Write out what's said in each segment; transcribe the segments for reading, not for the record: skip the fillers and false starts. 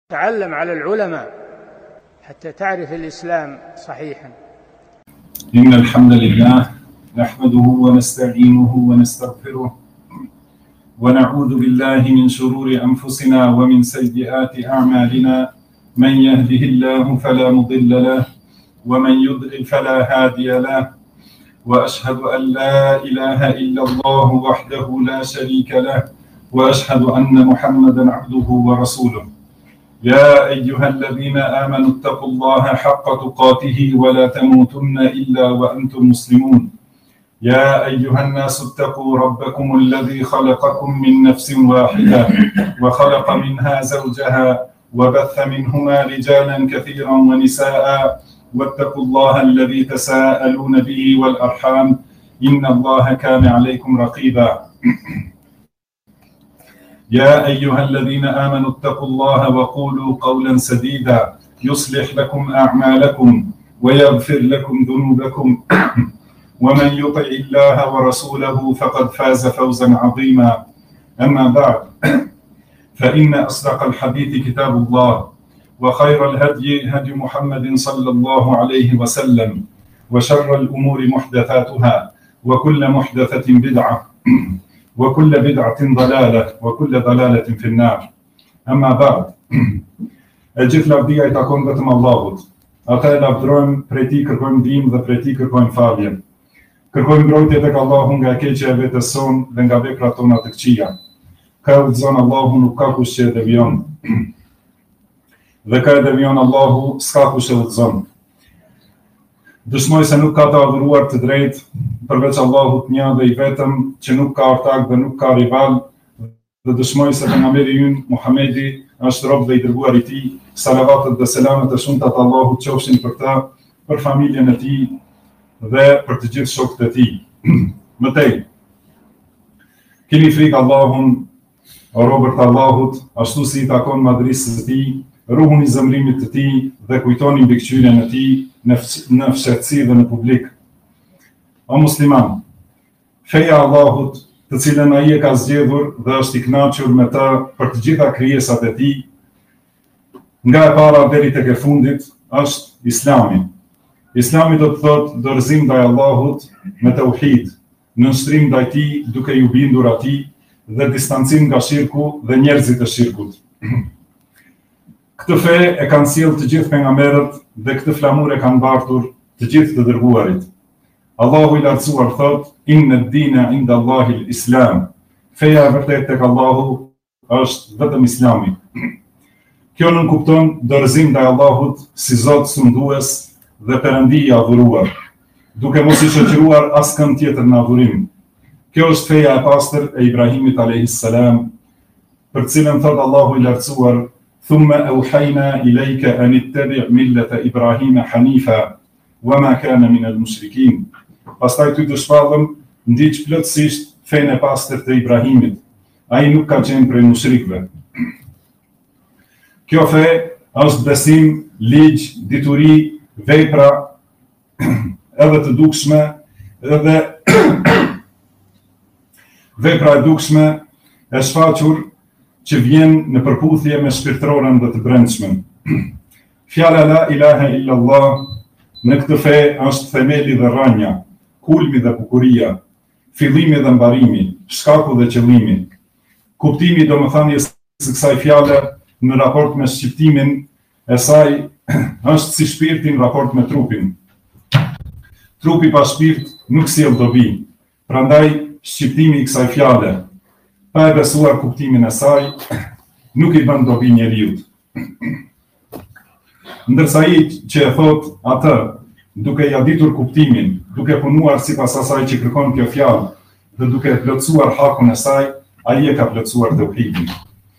تعلم على العلماء حتى تعرف الإسلام صحيحا. إن الحمد لله نحمده ونستعينه ونستغفره ونعوذ بالله من شرور أنفسنا ومن سيئات أعمالنا. من يهده الله فلا مضل له ومن يضلل فلا هادي له، وأشهد أن لا إله إلا الله وحده لا شريك له، وأشهد أن محمدا عبده ورسوله. يا أيها الذين آمنوا اتقوا الله حق تقاته ولا تموتن إلا وأنتم مسلمون. يا أيها الناس اتقوا ربكم الذي خلقكم من نفس واحدة وخلق منها زوجها وبث منهما رجالا كثيرا ونساء، واتقوا الله الذي تساءلون به والأرحام إن الله كان عليكم رقيبا. يا أيها الذين آمنوا اتقوا الله وقولوا قولا سديدا يصلح لكم أعمالكم ويغفر لكم ذنوبكم ومن يطع الله ورسوله فقد فاز فوزا عظيما. أما بعد، فإن أصدق الحديث كتاب الله، وخير الهدي هدي محمد صلى الله عليه وسلم، وشر الأمور محدثاتها، وكل محدثة بدعة، وكل بدعة ضلالة، وكل ضلالة في النار. أما بعد، gjithë lavdia I takon vetëm Allahut. Ata e lavdrojmë, prej Tij kërkojmë ndihmë dhe prej Tij kërkojmë falje. Kërkojmë mbrojtje tek Allahu nga e keqja e vetes son dhe nga veprat tona të këqija. Ka udhëzon Allahu, nuk ka kush që e devion. Dhe ka e devion Allahu, s'ka kush e udhëzon. Dëshmoj se nuk ka të adhuruar të drejtë përveç Allahut një dhe I vetëm, që nuk ka ortak dhe nuk ka rival, dhe dëshmoj se pejgamberi ynë Muhamedi është rob dhe I dërguar I Tij. Salavatet dhe selamet e shumta të Allahut qofshin për ta, për familjen e Tij dhe për të gjithë shokët e Tij. Mëtej, keni frikë Allahun, o robërt të Allahut, ashtu si I takon madhrisë të Tij, ruhuni zemrimit të Tij dhe kujtoni mbikëqyrjen e Tij në fshehtësi dhe në publik. O musliman, feja Allahut, të cilën ai e ka zgjedhur dhe është I kënaqur me ta për të gjitha krijesat e Tij, nga e para deri tek e fundit, është Islami. Islami do të thotë dorëzim ndaj Allahut me tauhid, nënshtrim ndaj Tij duke I bindur Atij dhe distancim nga shirku dhe njerëzit e shirkut. Këtë fe e kanë sjellë të gjithë pejgamberët dhe këtë flamur e kanë mbartur të gjithë të dërguarit. Allahu I lartësuar thotë: "Inna ad-dina 'inda Allahi al-Islam." Feja e vërtetë tek Allahu është vetëm Islami. Kjo nënkupton dorëzim ndaj Allahut si Zot sundues dhe Perëndi I adhuruar, duke mos I shoqëruar askënd tjetër në adhurim. Kjo është feja e pastër e Ibrahimit alayhis salam, për cilën thot Allahu I lartësuar: "Thumma awhayna ilayka an ittabi' millata Ibrahima hanifa wama kana min al-mushrikin." Pastaj ty të shpallëm ndiq plotësisht fenë e pastër të Ibrahimit. Ai nuk ka qenë prej mushrikëve. Kjo fe është besim, ligj, dituri, vepra edhe të dukshme, edhe vepra e dukshme e shfaqur që vjen në përputhje me shpirtërorën dhe të brendshmën. Fjala la ilaha illa Allah në këtë fe është themeli dhe rranja, kulmi dhe bukuria, fillimi dhe mbarimi, shkaku dhe qëllimi. Kuptimi domethënies së kësaj fjale në raport me shqiptimin e saj është si shpirti në raport me trupin. Trupi pa shpirt nuk sjell dobi. Prandaj shqiptimi I kësaj fjale, pa e besuar kuptimin e saj, nuk I bën dobi njeriut. Ndërsa ai që e thot atë, duke ja ditur kuptimin, duke punuar sipas asaj që kërkon kjo fjalë dhe duke plotësuar hakun e saj, ai e ka plotësuar tauhidin.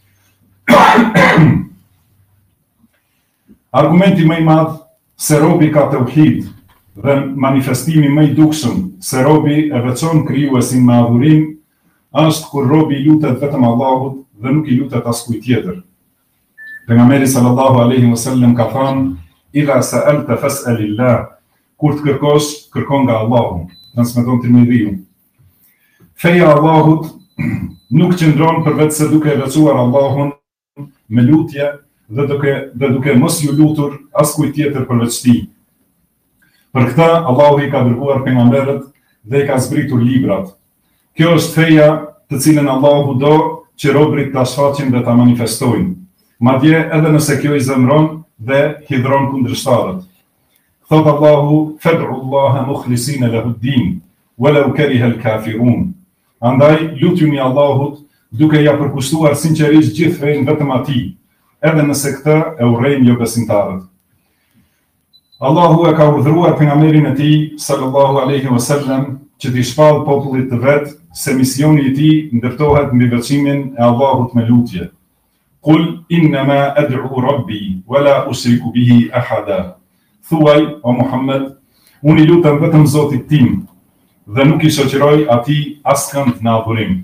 Argumenti më I madh se robi ka tauhid dhe manifestimi më I dukshëm se robi e veçon krijuesin me adhurim është kur robi I lutet vetëm Allahut dhe nuk I lutet askujt tjetër. Pejgamberi sallallahu alaihi wasallam ka thënë: "Idha sa'alta fas'alillah." Kur të kërkosh, kërkon nga Allahu. Transmeton Tirmidhiu. Feja Allahut nuk qëndron përveç se duke veçuar Allahun me lutje dhe duke mos ju lutur askujt tjetër përveç tij. Për këtë Allahu i ka dërguar pejgamberët dhe i ka zbritur librat. Kjo është feja të cilën Allahu do që robërit ta shfaqin dhe ta manifestojnë, madje edhe nëse kjo i zemron dhe hidhron kundërshtarët. Thot Allahu: "Fad'ullaha mukhlisina lahu ad-din, walau kariha al-kafirun." Andaj lutjuni Allahut duke ja përkushtuar sinqerisht gjithë fenë vetëm atij, edhe nëse këtë e urrejnë jo besimtarët. Allahu e ka urdhëruar pejgamberin e tij sallallahu alaihi wasallam që t'i shpall popullit të vet se misioni i tij ndërtohet mbi veçimin e Allahut me lutje. Qul innama ad'u rabbi wala ushriku bihi ahada. Thuaj, o Muhammed, unë i lutem vetëm Zotit tim dhe nuk i shoqëroj atij askënd në adhurim.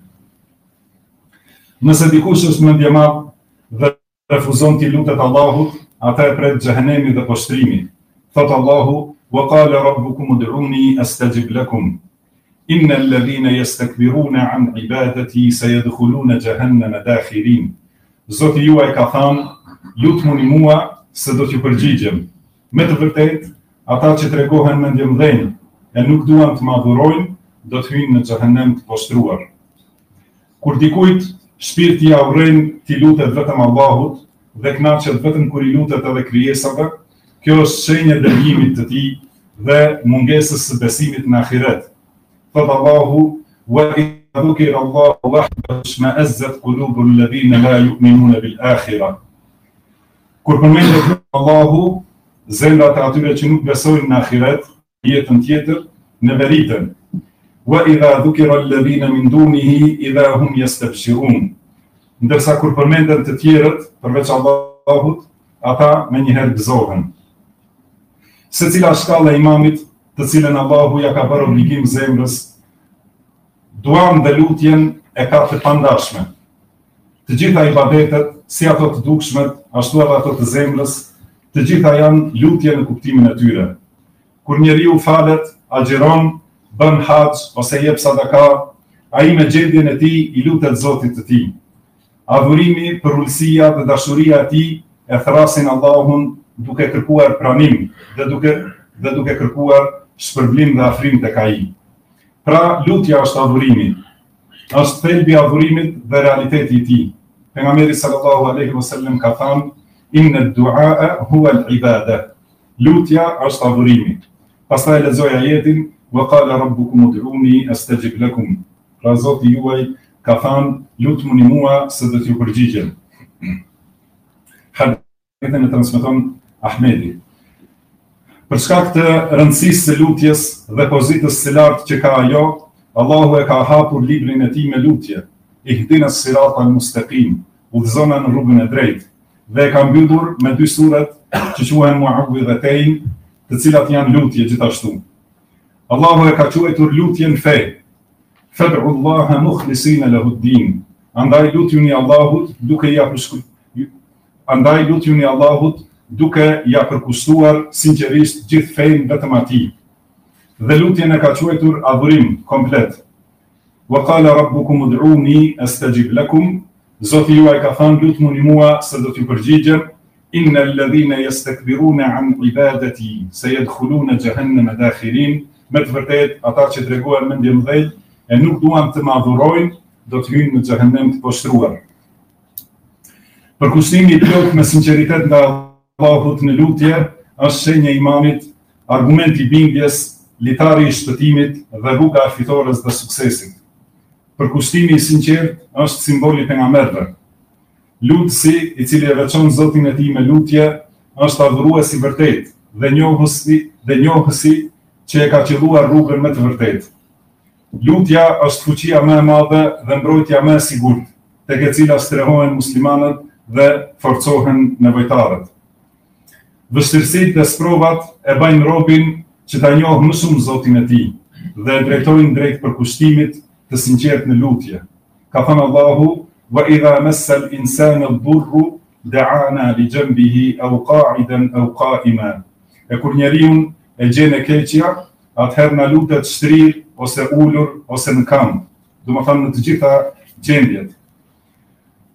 Nëse dikush është mendjemadh dhe refuzon t'i lutet Allahut, ata e pret xhehenemi dhe poshtrimi. Thot Allahu: "Wa qala rabbukum ud'uni astajib lakum. Innal ladhina yastakbiruna an ibadati sayadkhuluna jahannama dakhirin." Zoti juaj ka thënë: "Lutuni mua se do t'ju përgjigjem." Me të vërtetë, ata që tregohen mendjemdhenj e nuk duan të më adhurojnë, do të hyjnë në xhehenem të poshtruar. Kur dikujt shpirti ja urren t'i lutet vetëm Allahut dhe kënaqet vetëm kur i lutet edhe krijesave, kjo është shenjë e devijimit të tij dhe mungesës së besimit në ahiret. Thot Allahu: "Wa idha dhukira Allahu wahdahu ishma'azzat qulubul ladhina la yu'minuna bil akhirah." Kur përmendet Allahu, zemrat e atyre që nuk besojnë në ahiret, jetën tjetër, në veritën. Wa idha dhukira alladhina min dunihi idha hum yastabshirun. Ndërsa kur përmenden të tjerët përveç Allahut, ata menjëherë gëzohen. Secila shkallë e imanit, të cilën Allahu ja ka bërë obligim zemrës, duan dhe lutjen e ka të pandashme. Të gjitha ibadetet, si ato të dukshmet, ashtu edhe ato të zemrës, të gjitha janë lutje në kuptimin e tyre. Kur njeriu falet, agjeron, bën haxh ose jep sadaka, ai me gjendjen e tij i lutet Zotit të tij. Adhurimi, përullësia dhe dashuria e tij e thrasin Allahun duke kërkuar pranim dhe duke kërkuar shpërblim dhe afrim tek ai. Pra, lutja është adhurimi. Është thelbi i adhurimit dhe realiteti i tij. Pejgamberi sallallahu alaihi wasallam ka thënë: "Inna ad-du'a huwa al-ibada." Lutja është adhurimi. Pastaj lexoj ajetin: "Wa qala rabbukum ud'uni astajib lakum." Pra Zoti juaj ka thënë: "Lutuni mua se do t'ju përgjigjem." Hadithin e transmeton Ahmedi. Për shkak të rëndësisë së lutjes dhe pozitës së lartë që ka ajo, Allahu e ka hapur librin e tij me lutje: "Ihdinas siratal mustaqim", udhëzona në rrugën e drejtë, dhe e ka mbyllur me dy suret që quhen Mu'awwidhatayn, të cilat janë lutje gjithashtu. Allahu e ka quajtur lutjen fe. Fad'ullaha mukhlisina lahu ad-din. Andaj lutjuni Allahut duke ja përkushtuar sinqerisht gjithë fenë vetëm atij. Dhe lutjen e ka quajtur adhurim komplet. Wa qala rabbukum ud'uni astajib lakum. Zoti juaj ka thënë: "Lutuni mua se do t'ju përgjigjem. Innal ladhina yastakbiruna an ibadati sayadkhuluna jahannama dakhirin." Me të vërtetë, ata që treguan mendjemdhenj e nuk duan të më adhurojnë, do të hyjnë në xhehenem të poshtruar. Përkushtimi i plot me sinqeritet nga Allahut në lutje është shenjë e imanit, argument i bindjes, litari i shpëtimit dhe rruga e fitores dhe suksesit. Përkushtimi i sinqert është simboli i pejgamberëve. Lutësi, i cili e veçon Zotin e tij me lutje, është adhurues i vërtet dhe njohësi që e ka qelluar rrugën me të vërtetë. Lutja është fuqia më e madhe dhe mbrojtja më e sigurt, tek e cila strehohen muslimanët dhe forcohen nevojtarët. Vështirësitë dhe sprovat e bëjnë robin që ta njohë më shumë Zotin e tij dhe e drejtojnë drejt përkushtimit të sinqert në lutje. Ka thënë Allahu: "Wa idha massa al-insana ad-durru da'ana li janbihi aw qa'idan aw qa'ima." E kur njeriu e gjen e keqja, atëherë na lutet shtrirë ose ulur ose në këmbë, domethënë në të gjitha gjendjet.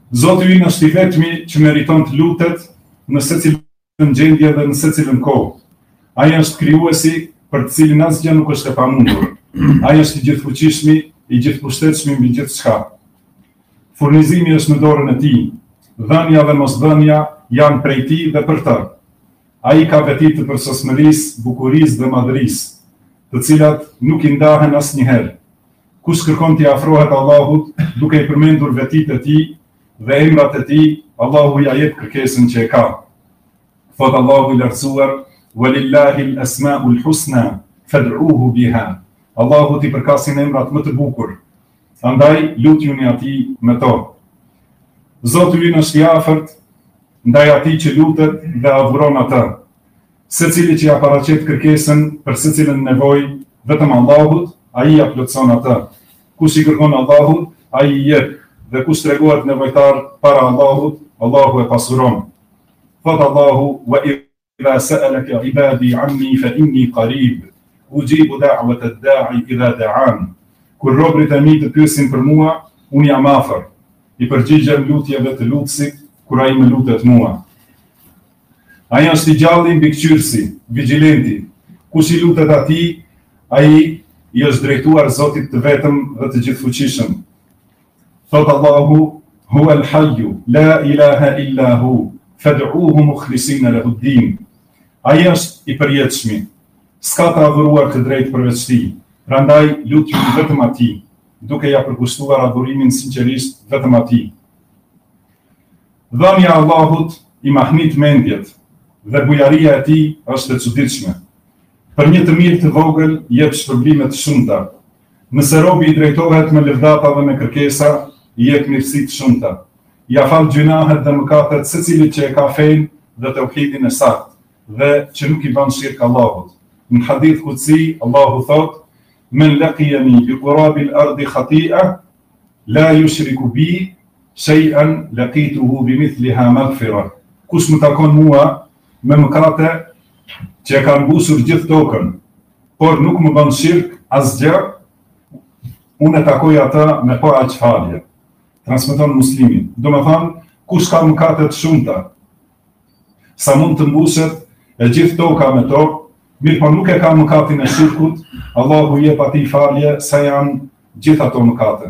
Zoti ynë është I vetmi që meriton të lutet në secilën gjendje dhe në secilën kohë. Ai është krijuesi për të cilin asgjë nuk është e pamundur. Ai është I gjithfuqishmi, I gjithpushtetsshmi mbi gjithçka. Furnizimi është në dorën e Tij. Dhënia dhe mosdhënia janë prej Tij dhe për të. Ai ka veti të përsosmërisë, bukurisë dhe madhërisë, të cilat nuk I ndahen asnjëherë. Kush kërkon t'i afrohet Allahut, duke I përmendur vetitë e Tij dhe emrat e Tij, Allahu ja jep kërkesën që e ka. Thot Allahu I lartësuar: "Walillahi al-asma'ul husna fad'uhu biha." Allahu t'i përkasin emrat më të bukur, andaj lutjuni Atij me to. Zoti ynë është I afërt ndaj atij që lutet dhe adhuron atë. Secili që ja paraqet kërkesën për secilën nevojë vetëm Allahut, ai ja plotson atë. Kush I kërkon Allahut, ai I jep, dhe kush tregohet nevojtar para Allahut, Allahu e pasuron. Thot Allahu: "Wa idha sa'alaka 'ibadi 'anni fa inni qarib, ujibu da'wata ad-da'i idha da'an." Kur robërit e mi të pyesin për mua, unë jam afër. I përgjigjem lutjeve të lutësit kur ai më lutet mua. Ai është I gjalli mbikëqyrësi, vigjilenti. Kush I lutet Atij, ai I është drejtuar Zotit të vetëm dhe të gjithfuqishëm. Thot Allahu: "Huwa al-hayyu, la ilaha illa hu, fad'uhu mukhlisina lahu ad-din." Ai është I përjetshmi, s'ka të adhuruar të drejtë përveç Tij. Prandaj lutjuni vetëm Atij, duke ja përkushtuar adhurimin sinqerisht vetëm Atij. Dhënia e Allahut I mahnit mendjet dhe bujaria e Tij është e çuditshme. Për një të mirë të vogël jep shpërblime të shumta. Nëse robi I drejtohet me lëvdata dhe me kërkesa, I jep mirësi të shumta. Ja fal gjunahet dhe mëkatet secilit që e ka fenë dhe tauhidin e saktë dhe që nuk I bën shirk Allahut. Në hadith kutsi, Allahu thot: "Men laqiyani bi qurabil ardi khati'a, la yushriku bi shay'an laqituhu bimithliha maghfira." Kush më takon mua me mëkate që e kanë mbusur gjithë tokën, por nuk më bën shirk asgjë, unë e takoj atë me pa aq falje. Transmeton Muslimi. Do me thënë, kush ka mëkate të shumta, sa mund të mbushet e gjithë toka me to, mirë po nuk e ka mëkatin e shirkut, Allahu jep atij falje sa janë gjithë ato mëkate.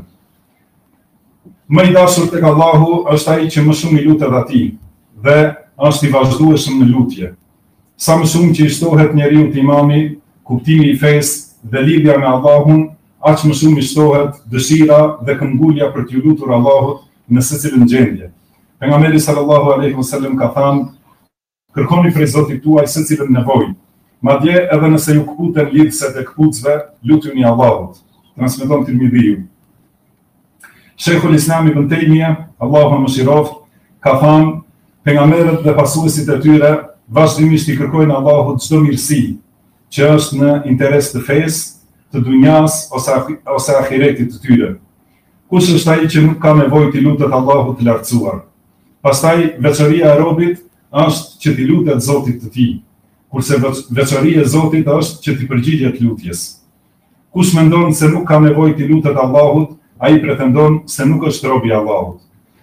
Më I dashur tek Allahu është ai që më shumë I lutet Atij dhe është I vazhdueshëm në lutje. Sa më shumë që I shtohet njeriu të imani, kuptimi I fesë dhe lidhja me Allahun, aq më shumë I shtohet dëshira dhe këmbgulja për t'ju lutur Allahut në secilën gjendje. Pejgamberi sallallahu alaihi wasallam ka thënë: "Kërkoni prej Zotit tuaj secilën nevojë, madje edhe nëse ju kputen lidhset e kputësve, lutuni Allahut." Transmeton Tirmidhiu. Sheikhul Islam Ibn Taymija, Allahu mëshiroft, ka thënë: "Pejgamberët dhe pasuesit e tyre vazhdimisht I kërkojnë Allahut çdo mirësi që është në interes të fesë, të dunjas ose ahiretit të tyre. Kush është ai që nuk ka nevojë t'i lutet Allahut të lartësuar? Pastaj veçoria e robit është që t'i lutet Zotit të tij, kurse veçoria e Zotit është që t'i përgjigjet lutjes. Kush mendon se nuk ka nevojë t'i lutet Allahut, ai pretendon se nuk është rob I Allahut.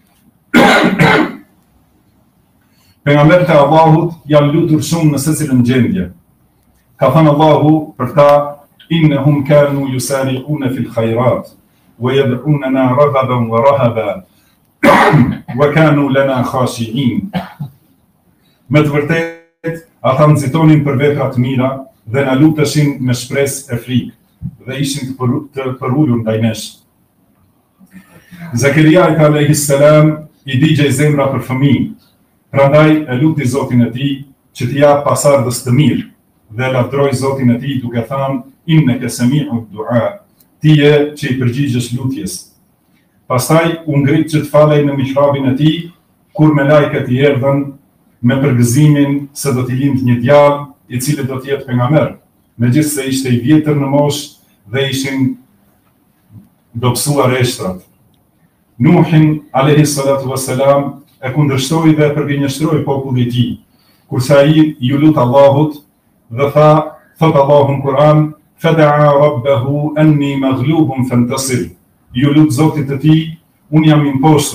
Pejgamberët e Allahut janë lutur shumë në secilën gjendje. Ka thënë Allahu për ta: "Innahum kanu yusari'una fil khayrat wa yad'unana raghaban wa rahaba wa kanu lana khashi'in." Me të vërtetë, ata nxitonin për vepra të mira dhe na luteshin me shpresë e frikë dhe ishin të përulur ndaj nesh. Zakaria alayhis salam I digjej zemra për fëmijë. Prandaj e luti Zotin e tij që t'i jap pasardhës të mirë dhe lavdroi Zotin e tij duke thënë: "Innaka sami'ud du'a." Ti je që I përgjigjesh lutjes. Pastaj u ngrit që të falej në mihrabin e tij kur me lajket I erdhën me përgëzimin se do t'i lind një djalë I cili do të jetë pejgamber, megjithse ishte I vjetër në moshë dhe ishin dobësuar eshtrat. Nuhin alayhi salatu wassalam e kundërshtoi dhe përgënjeshtroi popullin e tij, kurse ai ju lut Allahut dhe thot Allahu në Kur'an: "Fada'a rabbahu anni maghlubun fantasir." Ju lut Zotit të tij, unë jam I mpostur,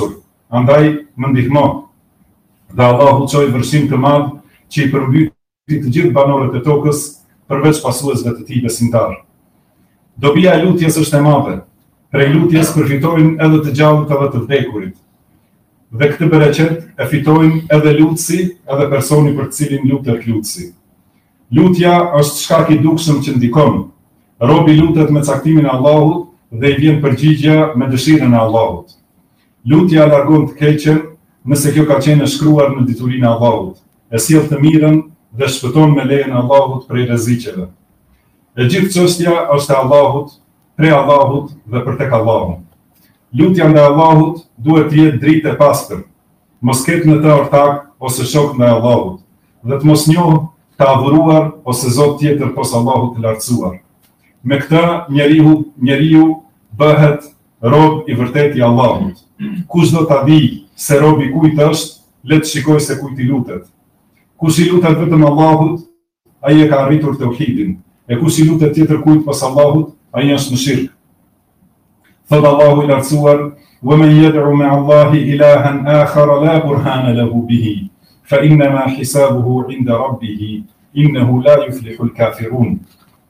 andaj më ndihmo. Dhe Allahu çoi vërshim të madh që i përmbyti të gjithë banorët e tokës, përveç pasuesve të tij besimtar. Dobia e lutjes është e madhe. Prej lutjes përfitojnë edhe të gjallët edhe të vdekurit. Dhe këtë bereqet e fitojnë edhe lutësi, edhe personi për të cilin lutet lutësi. Lutja është shkak i dukshëm që ndikon. Robi lutet me caktimin e Allahut dhe i vjen përgjigja me dëshirën e Allahut. Lutja largon të keqen nëse kjo ka qenë e shkruar në diturinë e Allahut, e sjell të mirën dhe shpëton me lejen e Allahut prej rreziqeve. E gjithë çështja është e Allahut, prej Allahut dhe për tek Allahu. Lutja ndaj Allahut duhet të jetë dritë e pastër, mos ketë në të ortak ose shok ndaj Allahut, dhe të mos njohë të adhuruar ose zot tjetër pos Allahut të lartësuar. Me këtë njeriu bëhet rob i vërtet i Allahut. Kush do ta di se robi kujt është, le të shikojë se kujt i lutet. Kush i lutet vetëm Allahut, ai e ka arritur tauhidin. E kush i lutet tjetër kujt pas Allahut, ai është në shirk. Thot Allahu i lartësuar: "Wa man yad'u ma'a Allahi ilahan akhar la burhana lahu bihi, fa innama hisabuhu 'inda rabbih, innahu la yuflihu al-kafirun."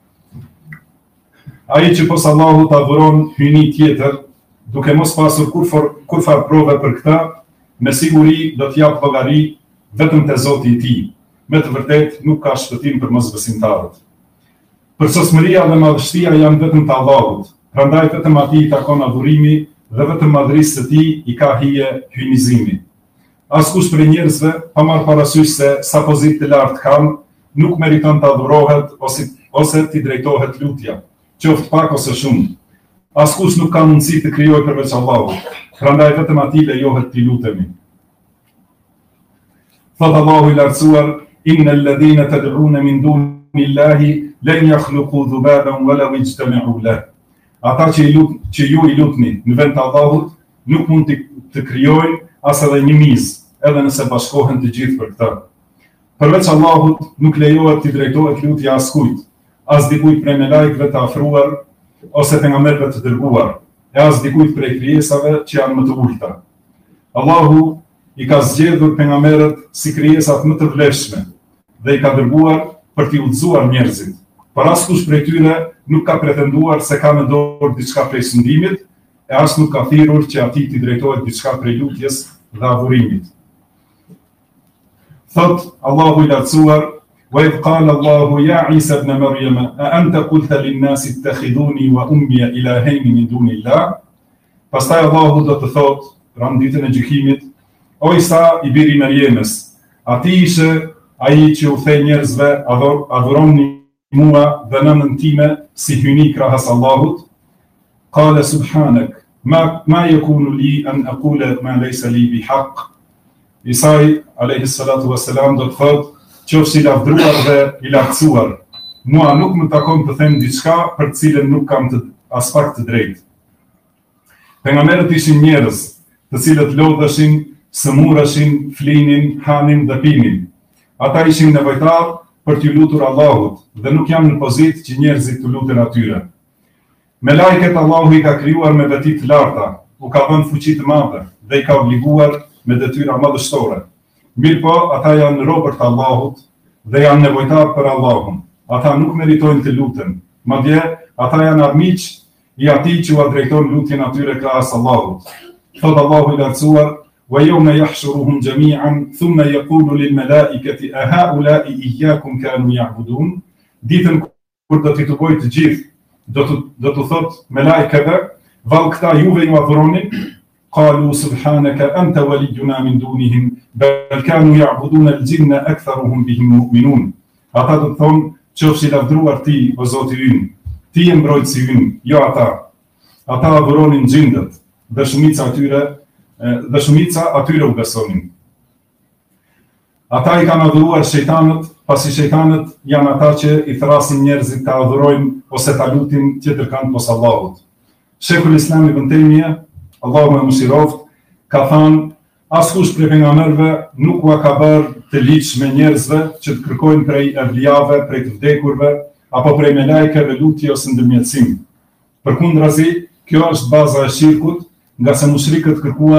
Ai që pos Allahut adhuron hyni tjetër, duke mos pasur kurfar prove për këtë, me siguri do t'jap llogari vetëm te Zoti i tij. Me të vërtetë nuk ka shpëtim për mosbesimtarët. Përçosmëria dhe madhështia janë vetëm të Allahut, prandaj vetëm atij i takon adhurimi dhe vetëm madhërisë së tij i ka hije hynizimi. Askush prej njerëzve, pa marrë parasysh se sa pozitë të lartë kanë, nuk meriton të adhurohet ose t'i drejtohet lutja, qoftë pak ose shumë. Askush nuk ka mundësi të krijojë përveç Allahut, prandaj vetëm atij lejohet t'i lutemi. Thot Allahu i lartësuar: "Innal ladhina tad'una min dunillahi lan yakhluqu dhubaban walaw ijtama'u lahu." Ata që ju i lutni në vend të Allahut nuk mund të krijojnë as edhe një mizë, edhe nëse bashkohen të gjithë për këtë. Përveç Allahut nuk lejohet t'i drejtohet lutja askujt, as dikujt prej melajkëve të afruar ose pejgamberëve të dërguar, e as dikujt prej krijesave që janë më të ulta. Allahu i ka zgjedhur pejgamberët si krijesat më të vlefshme dhe i ka dërguar për t'i udhëzuar njerëzit. Por askush prej tyre nuk ka pretenduar se ka në dorë diçka prej sundimit, e as nuk ka thirrur që atij t'i drejtohet diçka prej lutjes dhe adhurimit. Thot Allahu i lartësuar: "Wa idh qala Allahu ya Isa ibn Maryam a anta qulta lin-nasi ittakhiduni wa ummi ilahayn min dunillah." Pastaj Allahu do të thotë në ditën e gjykimit: "O Isa i biri Mariemës, a ti ishe ai që u the njerëzve adhuroni mua dhe nënën time si hyni krahas Allahut?" Qala subhanak ma yakunu li an aqula ma laysa li bihaq. Isa alayhi salatu wassalam do të thotë: "Qofshi i lavdruar dhe i lartësuar, mua nuk më takon të them diçka për të cilën nuk kam as pak të drejtë." Pejgamberët ishin njerëz, të cilët lodheshin, sëmurëshin, flinin, hanin dhe pinin. Ata ishin nevojtar për t'ju lutur Allahut dhe nuk janë në pozitë që njerëzit të luten atyre. Me lajket Allahu i ka krijuar me veti të larta, u ka dhënë fuqi të madhe dhe i ka obliguar me detyra madhështore. Mirpo, ata janë robër të Allahut dhe janë nevojtar për Allahun. Ata nuk meritojnë të luten, madje ata janë armiq i atij që u drejton lutjen atyre krahas Allahut. Thot Allahu i lartësuar: "Wa yawma yahshuruhum jami'an thumma yaqulu lil malaikati a ha'ula'i iyyakum kanu ya'budun." Ditën kur do t'i tugojë të gjithë, do të thotë me lajkeve: "Vallë këta juve ju adhuronin?" Qalu subhanaka anta waliyuna min dunihim bal kanu ya'buduna al-jinna aktharuhum bihim mu'minun. Ata do të thonë: "Qofshi i lavdruar ti, o Zoti ynë, ti je mbrojtësi ynë, jo ata. Ata adhuronin gjindet dhe shumica atyre u besonin." Ata i kanë adhuruar shejtanët, pasi shejtanët janë ata që i thrasin njerëzit të adhurojnë ose ta lutin tjetër kanë pos Allahut. Sheikhul Islam Ibn Taymija, Allahu e mëshiroft, ka thënë: "Askush prej pejgamberëve nuk ua ka bërë të ligjshme njerëzve që të kërkojnë prej evlijave, prej të vdekurve, apo prej melajkeve lutje ose ndërmjetësim. Përkundrazi, kjo është baza e shirkut, nga se mushrikët kërkuan të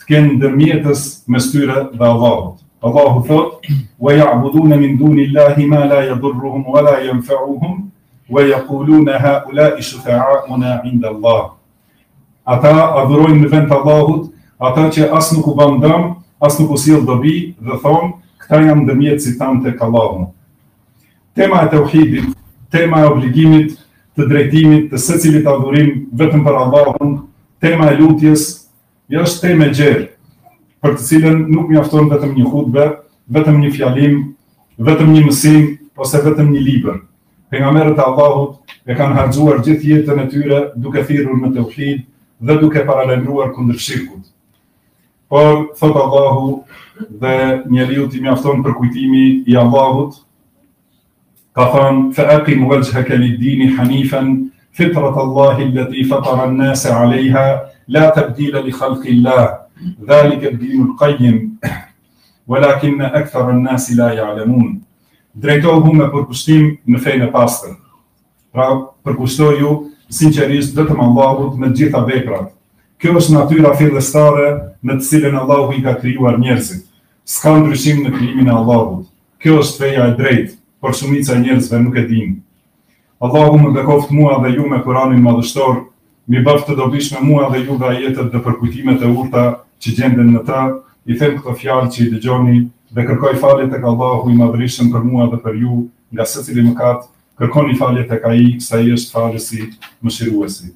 të kenë ndërmjetës mes tyre dhe Allahut. Allahu thot: "Wa ya'buduna min dunillahi ma la yadurruhum wa la yanfa'uhum wa yaquluna ha'ula'i shufa'a'una 'inda Allah." Ata adhurojnë në vend të Allahut, ata që as nuk u bën dëm, as nuk u sjell dobi dhe thonë, këta janë ndërmjetësit tanë tek Allahu. Tema e tauhidit, tema e obligimit të drejtimit të secilit adhurim vetëm për Allahun, tema e lutjes, është temë e gjerë, për të cilën nuk mjafton vetëm një hutbe, vetëm një fjalim, vetëm një mësim ose vetëm një libër. Pejgamberët e Allahut e kanë harxuar gjithë jetën e tyre duke thirrur në tauhid dhe duke paralajmëruar kundër shirkut. Por thot Allahu, dhe njeriu t'i mjafton për kujtimi i Allahut, ka thënë: "Fa'aqim wajhaka lid-dini hanifan fitrat Allahi allati fatara an-nasa 'alayha la tabdila li khalqi Allah dhalika ad-din al-qayyim walakin akthara an-nasi la ya'lamun." Drejtohu me përkushtim në fenë e pastër. Pra, përkushtoju sinqerisht vetëm Allahut me të gjitha veprat. Kjo është natyra fillestare në të cilën Allahu i ka krijuar njerëzit. S'ka ndryshim në krijimin e Allahut. Kjo është feja e drejtë, por shumica e njerëzve nuk e dinë. Allahu më bekoft mua dhe ju me Kur'anin madhështor, mi bëft të dobishme mua dhe ju dhe ajetet dhe përkujtimet e urta që gjenden në ta, i them këto fjalë që i dëgjoni dhe kërkoj falje tek Allahu i madhërisëm për mua dhe për ju, nga secili mëkat, kërkoni falje tek ai, sa ai është falësi, mëshiruesi.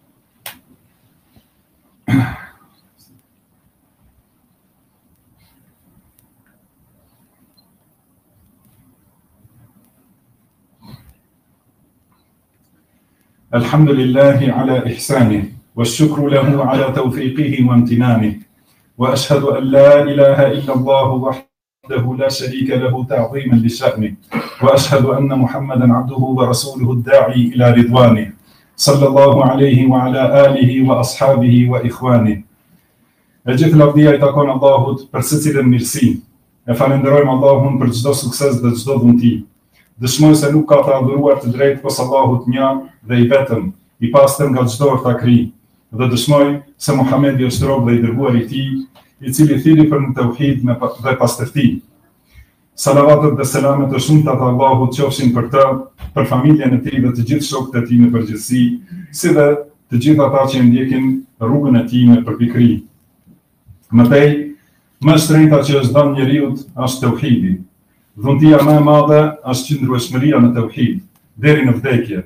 الحمد لله على إحسانه والشكر له على توفيقه وامتنانه وأشهد أن لا إله إلا الله وحده لا شريك له تعظيما لشأنه وأشهد أن محمدا عبده ورسوله الداعي إلى رضوانه صلى الله عليه وعلى آله وأصحابه وإخوانه. E gjithë lavdia I takon Allahut për secilën mirësi. E falenderojmë Allahun për çdo sukses dhe çdo dhunti. Dëshmoj se nuk ka të adhuruar të drejtë pos Allahut një dhe I vetëm, I pastër nga çdo ortakri, dhe dëshmoj se Muhamedi është rob dhe I dërguar I Tij, I cili thiri për në tauhid dhe pastërti. Salavatet dhe selamet të shumta të Allahut qofshin për të, për familjen e tij dhe të gjithë shokët e tij në përgjithësi, si dhe të gjithë ata që ndjekin rrugën e tij me përpikëri. Mëtej, më shtrenjta që është dhënë njeriut është tauhidi. Dhuntia më e madhe është qëndrueshmëria në tauhid, deri në vdekje.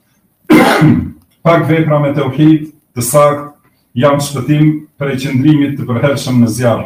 Pak vepra me tauhid të saktë janë shpëtim prej qëndrimit të përhershëm në zjarr.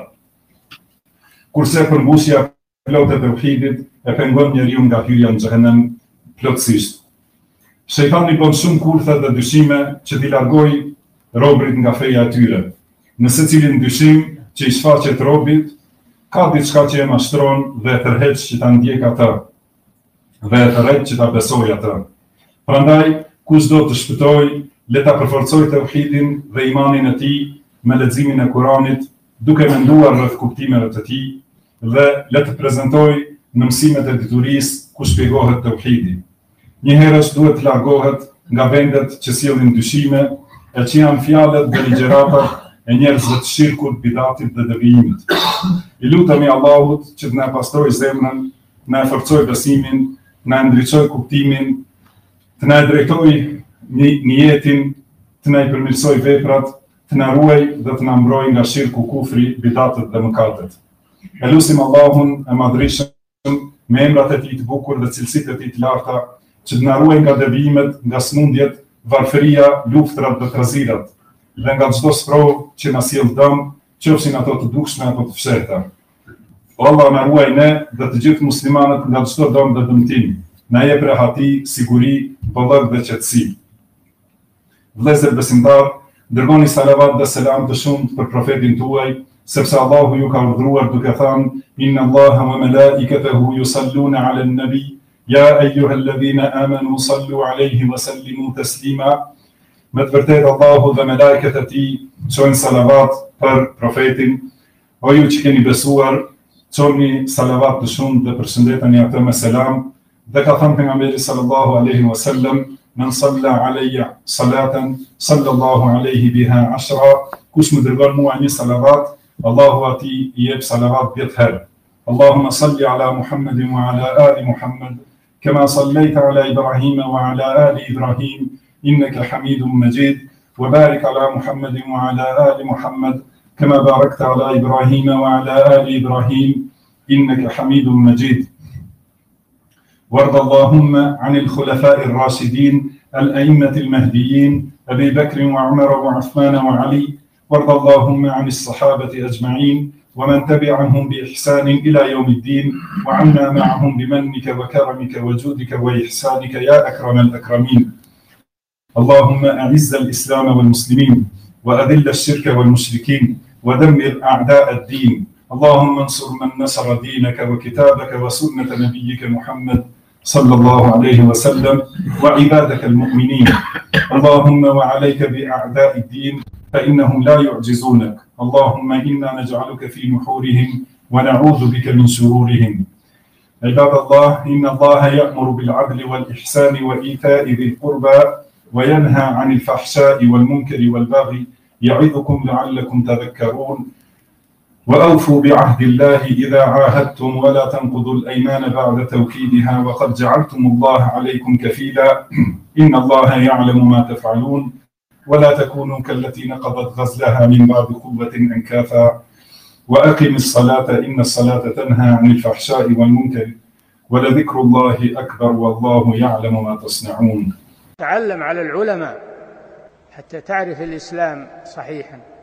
Kurse përmbushja plotë e tauhidit e pengon njeriu nga hyrja në xhehenem plotësisht. Shejtani bën shumë kurthe dhe dyshime që t'i largojë robrit nga feja e tyre. Në secilin dyshim që I shfaqet robit, ka diçka që e mashtron dhe e tërheq që ta ndjek atë, dhe e tërheq që ta besoj atë. Prandaj, kushdo të shpëtoj, le ta përforcoj tauhidin dhe imanin e tij me leximin e Kuranit, duke menduar rreth kuptimeve të tij, dhe le të prezantoj në mësimet e diturisë ku shpjegohet tauhidi. Njëherësh duhet të largohet nga vendet që sjellin dyshime, e që janë fjalët dhe ligjëratat e njerëzve të shirkut, bidatit dhe devijimit. I lutemi Allahut që të na pastroj zemrën, na e forcoj besimin, na ndriçoj kuptimin, të na drejtoj niyetin, të na përmirësoj veprat, të na ruaj dhe të na mbrojë nga shirku, kufri, bidatet dhe mëkatet. E lutim Allahun e madhërisëm me emrat e tij të bukur dhe cilësitë e tij të larta, që të na ruaj nga devijimet, nga smundjet, varfëria, luftrat dhe trazirat, dhe nga çdo sprovë që na sjell dëm, qofshin ato të dukshme apo të fshehta. O Allah, na ruaj ne dhe të gjithë muslimanët nga çdo dëm dhe dëmtim. Na jep rehati, siguri, bollëk dhe qetësi. Vëllezër besimtar, dërgoni salavat dhe selam të shumtë për profetin tuaj, sepse Allahu ju ka urdhëruar duke thënë: Inna Allaha wa malaikatahu yusalluna 'alan nabi, ya ayyuhalladhina amanu sallu 'alayhi wa sallimu taslima. Me të vërtetë Allahu dhe melekët e tij çojnë salavat për profetin. O ju që keni besuar, çoni salavat të shumtë dhe përshëndeteni atë me selam. Dhe ka thënë pejgamberi sallallahu alaihi wasallam: Men salla alayya salatan sallallahu alaihi biha ashra. Kush më dërgon mua një salavat, الله أتي يب صلوات بيطهر. اللهم صل على محمد وعلى آل محمد كما صليت على إبراهيم وعلى آل إبراهيم إنك حميد مجيد، وبارك على محمد وعلى آل محمد كما باركت على إبراهيم وعلى آل إبراهيم إنك حميد مجيد. وارض اللهم عن الخلفاء الراشدين الأئمة المهديين أبي بكر وعمر وعثمان وعلي، وارض اللهم عن الصحابة أجمعين ومن تبعهم بإحسان إلى يوم الدين، وعنا معهم بمنك وكرمك وجودك وإحسانك يا أكرم الأكرمين. اللهم أعز الإسلام والمسلمين وأذل الشرك والمشركين ودمر أعداء الدين. اللهم انصر من نصر دينك وكتابك وسنة نبيك محمد صلى الله عليه وسلم وعبادك المؤمنين. اللهم وعليك بأعداء الدين فإنهم لا يعجزونك. اللهم إنا نجعلك في نحورهم ونعوذ بك من شرورهم. عباد الله، إن الله يأمر بالعدل والإحسان وإيتاء ذي القربى وينهى عن الفحشاء والمنكر والبغي يعظكم لعلكم تذكرون. وأوفوا بعهد الله إذا عاهدتم ولا تنقضوا الأيمان بعد توكيدها وقد جعلتم الله عليكم كفيلا إن الله يعلم ما تفعلون. ولا تكونوا كالتي نقضت غزلها من بعد قوة أنكاثا. وأقم الصلاة إن الصلاة تنهى عن الفحشاء والمنكر ولذكر الله أكبر والله يعلم ما تصنعون. تعلم على العلماء حتى تعرف الإسلام صحيحا.